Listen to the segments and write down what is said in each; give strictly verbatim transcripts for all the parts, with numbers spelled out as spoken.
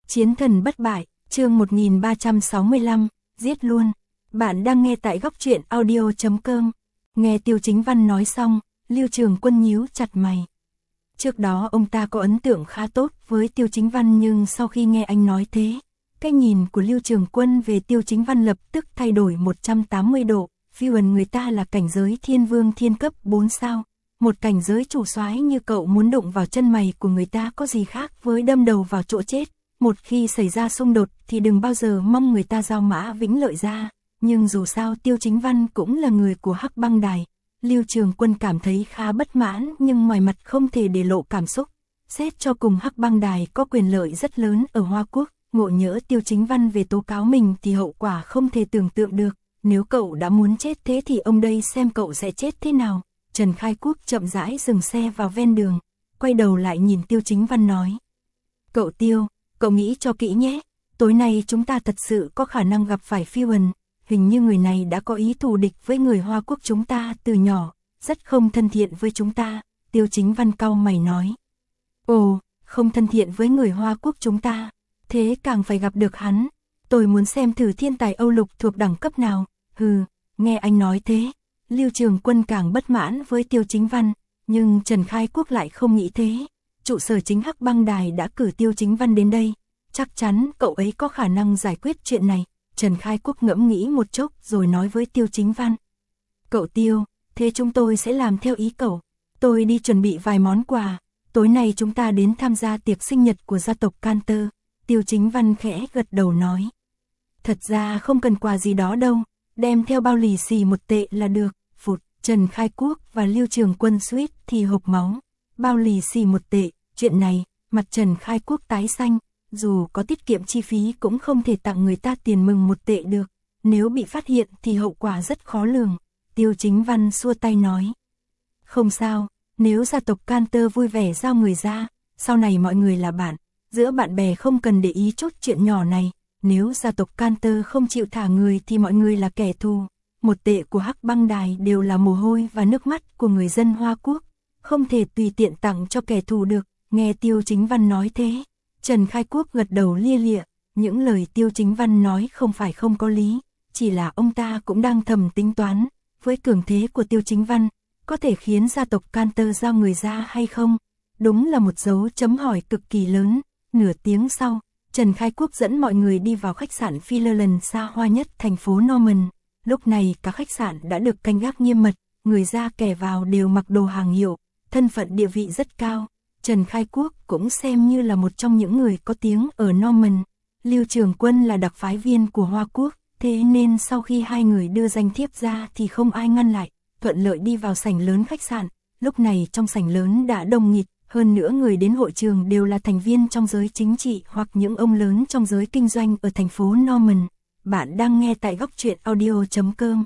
Chiến thần bất bại, chương một nghìn ba trăm sáu mươi lăm, giết luôn. Bạn đang nghe tại góc truyện audio chấm com. Nghe Tiêu Chính Văn nói xong, Lưu Trường Quân nhíu chặt mày. Trước đó ông ta có ấn tượng khá tốt với Tiêu Chính Văn, nhưng sau khi nghe anh nói thế, cái nhìn của Lưu Trường Quân về Tiêu Chính Văn lập tức thay đổi một trăm tám mươi độ. Phi Huân người ta là cảnh giới thiên vương thiên cấp bốn sao. Một cảnh giới chủ soái như cậu muốn đụng vào chân mày của người ta có gì khác với đâm đầu vào chỗ chết. Một khi xảy ra xung đột thì đừng bao giờ mong người ta giao mã vĩnh lợi ra. Nhưng dù sao Tiêu Chính Văn cũng là người của Hắc Băng Đài. Lưu Trường Quân cảm thấy khá bất mãn, nhưng ngoài mặt không thể để lộ cảm xúc. Xét cho cùng Hắc Băng Đài có quyền lợi rất lớn ở Hoa Quốc. Ngộ nhỡ Tiêu Chính Văn về tố cáo mình thì hậu quả không thể tưởng tượng được. Nếu cậu đã muốn chết thế thì ông đây xem cậu sẽ chết thế nào. Trần Khai Quốc chậm rãi dừng xe vào ven đường, quay đầu lại nhìn Tiêu Chính Văn nói. Cậu Tiêu, cậu nghĩ cho kỹ nhé, tối nay chúng ta thật sự có khả năng gặp phải Phi Huân. Hình như người này đã có ý thù địch với người Hoa Quốc chúng ta từ nhỏ, rất không thân thiện với chúng ta. Tiêu Chính Văn cau mày nói. Ồ, không thân thiện với người Hoa Quốc chúng ta, thế càng phải gặp được hắn. Tôi muốn xem thử thiên tài Âu Lục thuộc đẳng cấp nào. Hừ, nghe anh nói thế, Lưu Trường Quân càng bất mãn với Tiêu Chính Văn, nhưng Trần Khai Quốc lại không nghĩ thế. Trụ sở chính Hắc Băng Đài đã cử Tiêu Chính Văn đến đây, chắc chắn cậu ấy có khả năng giải quyết chuyện này. Trần Khai Quốc ngẫm nghĩ một chốc rồi nói với Tiêu Chính Văn. Cậu Tiêu, thế chúng tôi sẽ làm theo ý cậu. Tôi đi chuẩn bị vài món quà, tối nay chúng ta đến tham gia tiệc sinh nhật của gia tộc Canter. Tiêu Chính Văn khẽ gật đầu nói. Thật ra không cần quà gì đó đâu, đem theo bao lì xì một tệ là được. Phụt, Trần Khai Quốc và Lưu Trường Quân suýt thì hộc máu. Bao lì xì một tệ, chuyện này, mặt Trần Khai Quốc tái xanh, dù có tiết kiệm chi phí cũng không thể tặng người ta tiền mừng một tệ được. Nếu bị phát hiện thì hậu quả rất khó lường. Tiêu Chính Văn xua tay nói. Không sao, nếu gia tộc Canter vui vẻ giao người ra, sau này mọi người là bạn, giữa bạn bè không cần để ý chút chuyện nhỏ này. Nếu gia tộc Canter không chịu thả người thì mọi người là kẻ thù. Một tệ của Hắc Băng Đài đều là mồ hôi và nước mắt của người dân Hoa Quốc, không thể tùy tiện tặng cho kẻ thù được. Nghe Tiêu Chính Văn nói thế, Trần Khai Quốc gật đầu lia lịa. Những lời Tiêu Chính Văn nói không phải không có lý, chỉ là ông ta cũng đang thầm tính toán, với cường thế của Tiêu Chính Văn, có thể khiến gia tộc Canter giao người ra hay không? Đúng là một dấu chấm hỏi cực kỳ lớn. Nửa tiếng sau, Trần Khai Quốc dẫn mọi người đi vào khách sạn Phileland xa hoa nhất thành phố Norman. Lúc này cả khách sạn đã được canh gác nghiêm mật, người ra kẻ vào đều mặc đồ hàng hiệu, thân phận địa vị rất cao. Trần Khai Quốc cũng xem như là một trong những người có tiếng ở Norman. Lưu Trường Quân là đặc phái viên của Hoa Quốc, thế nên sau khi hai người đưa danh thiếp ra thì không ai ngăn lại, thuận lợi đi vào sảnh lớn khách sạn. Lúc này trong sảnh lớn đã đông nghịt, hơn nữa người đến hội trường đều là thành viên trong giới chính trị hoặc những ông lớn trong giới kinh doanh ở thành phố Norman. Bạn đang nghe tại góc truyện audio chấm com.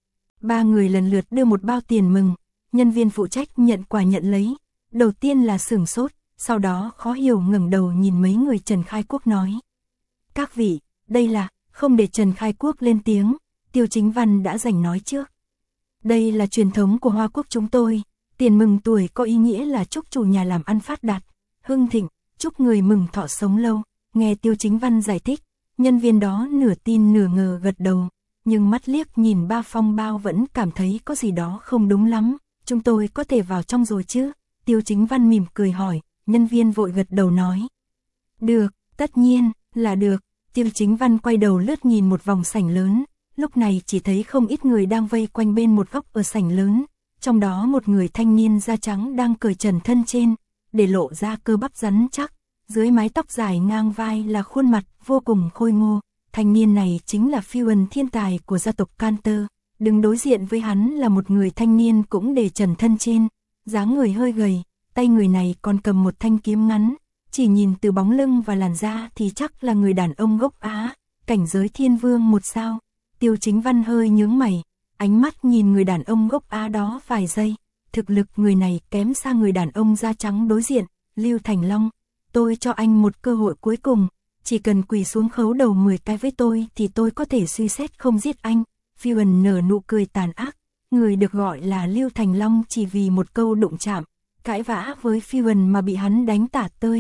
Ba người lần lượt đưa một bao tiền mừng, nhân viên phụ trách nhận quà nhận lấy. Đầu tiên là sửng sốt, sau đó khó hiểu ngẩng đầu nhìn mấy người. Trần Khai Quốc nói. Các vị, đây là, không để Trần Khai Quốc lên tiếng, Tiêu Chính Văn đã giành nói trước. Đây là truyền thống của Hoa Quốc chúng tôi, tiền mừng tuổi có ý nghĩa là chúc chủ nhà làm ăn phát đạt, hưng thịnh, chúc người mừng thọ sống lâu. Nghe Tiêu Chính Văn giải thích, nhân viên đó nửa tin nửa ngờ gật đầu, nhưng mắt liếc nhìn ba phong bao vẫn cảm thấy có gì đó không đúng lắm. Chúng tôi có thể vào trong rồi chứ? Tiêu Chính Văn mỉm cười hỏi, nhân viên vội gật đầu nói. Được, tất nhiên, là được. Tiêu Chính Văn quay đầu lướt nhìn một vòng sảnh lớn, lúc này chỉ thấy không ít người đang vây quanh bên một góc ở sảnh lớn. Trong đó một người thanh niên da trắng đang cởi trần thân trên, để lộ ra cơ bắp rắn chắc. Dưới mái tóc dài ngang vai là khuôn mặt vô cùng khôi ngô. Thanh niên này chính là Phi Huân thiên tài của gia tộc Canter. Đứng đối diện với hắn là một người thanh niên cũng để trần thân trên, dáng người hơi gầy, tay người này còn cầm một thanh kiếm ngắn. Chỉ nhìn từ bóng lưng và làn da thì chắc là người đàn ông gốc Á, cảnh giới thiên vương một sao. Tiêu Chính Văn hơi nhướng mày, ánh mắt nhìn người đàn ông gốc Á đó vài giây. Thực lực người này kém xa người đàn ông da trắng đối diện, Lưu Thành Long. Tôi cho anh một cơ hội cuối cùng, chỉ cần quỳ xuống khấu đầu mười cái với tôi thì tôi có thể suy xét không giết anh. Phi Huân nở nụ cười tàn ác, người được gọi là Lưu Thành Long chỉ vì một câu đụng chạm, cãi vã với Phi Huân mà bị hắn đánh tả tơi.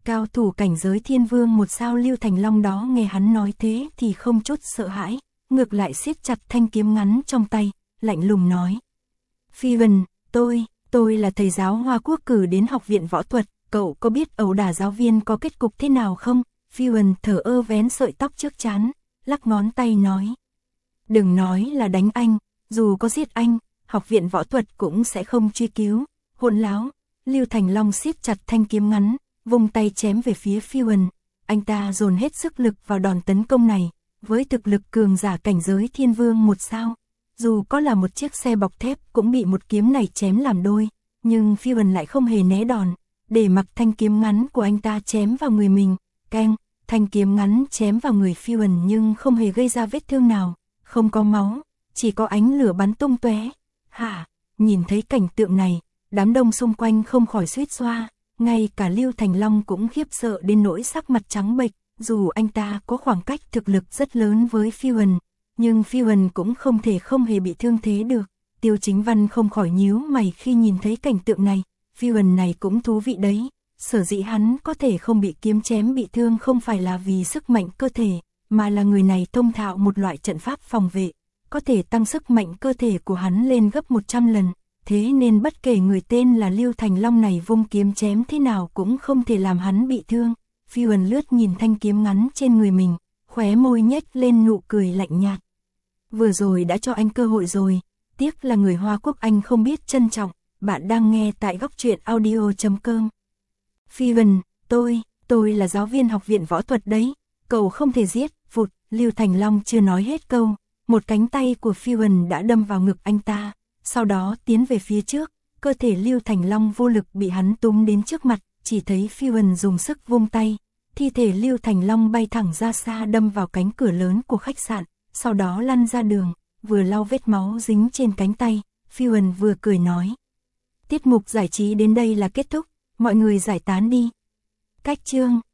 Cao thủ cảnh giới thiên vương một sao Lưu Thành Long đó nghe hắn nói thế thì không chút sợ hãi, ngược lại siết chặt thanh kiếm ngắn trong tay, lạnh lùng nói. Phi Vân, tôi, tôi là thầy giáo Hoa Quốc cử đến học viện võ thuật, cậu có biết ẩu đả giáo viên có kết cục thế nào không? Phi Vân thở ơ vén sợi tóc trước trán, lắc ngón tay nói. Đừng nói là đánh anh, dù có giết anh, học viện võ thuật cũng sẽ không truy cứu. Hỗn láo, Lưu Thành Long siết chặt thanh kiếm ngắn, vung tay chém về phía Phi Vân. Anh ta dồn hết sức lực vào đòn tấn công này, với thực lực cường giả cảnh giới thiên vương một sao. Dù có là một chiếc xe bọc thép cũng bị một kiếm này chém làm đôi, nhưng Phi Vân lại không hề né đòn, để mặc thanh kiếm ngắn của anh ta chém vào người mình. Keng, thanh kiếm ngắn chém vào người Phi Vân nhưng không hề gây ra vết thương nào, không có máu, chỉ có ánh lửa bắn tung tóe. Hả, nhìn thấy cảnh tượng này, đám đông xung quanh không khỏi suýt xoa, ngay cả Lưu Thành Long cũng khiếp sợ đến nỗi sắc mặt trắng bệch, dù anh ta có khoảng cách thực lực rất lớn với Phi Vân, nhưng Phi Vân cũng không thể không hề bị thương thế được. Tiêu Chính Văn không khỏi nhíu mày khi nhìn thấy cảnh tượng này, Phi Vân này cũng thú vị đấy, sở dĩ hắn có thể không bị kiếm chém bị thương không phải là vì sức mạnh cơ thể, mà là người này thông thạo một loại trận pháp phòng vệ, có thể tăng sức mạnh cơ thể của hắn lên gấp một trăm lần, thế nên bất kể người tên là Lưu Thành Long này vung kiếm chém thế nào cũng không thể làm hắn bị thương. Phi Vân lướt nhìn thanh kiếm ngắn trên người mình, khóe môi nhếch lên nụ cười lạnh nhạt. Vừa rồi đã cho anh cơ hội rồi, tiếc là người Hoa Quốc anh không biết trân trọng. Bạn đang nghe tại góc truyện audio chấm com. Phi Vân, tôi, tôi là giáo viên học viện võ thuật đấy, cậu không thể giết. Vụt, Lưu Thành Long chưa nói hết câu, một cánh tay của Phi Vân đã đâm vào ngực anh ta, sau đó tiến về phía trước, cơ thể Lưu Thành Long vô lực bị hắn túm đến trước mặt, chỉ thấy Phi Vân dùng sức vung tay, thi thể Lưu Thành Long bay thẳng ra xa đâm vào cánh cửa lớn của khách sạn, sau đó lăn ra đường, vừa lau vết máu dính trên cánh tay, Phi Vân vừa cười nói. Tiết mục giải trí đến đây là kết thúc, mọi người giải tán đi. Cách chương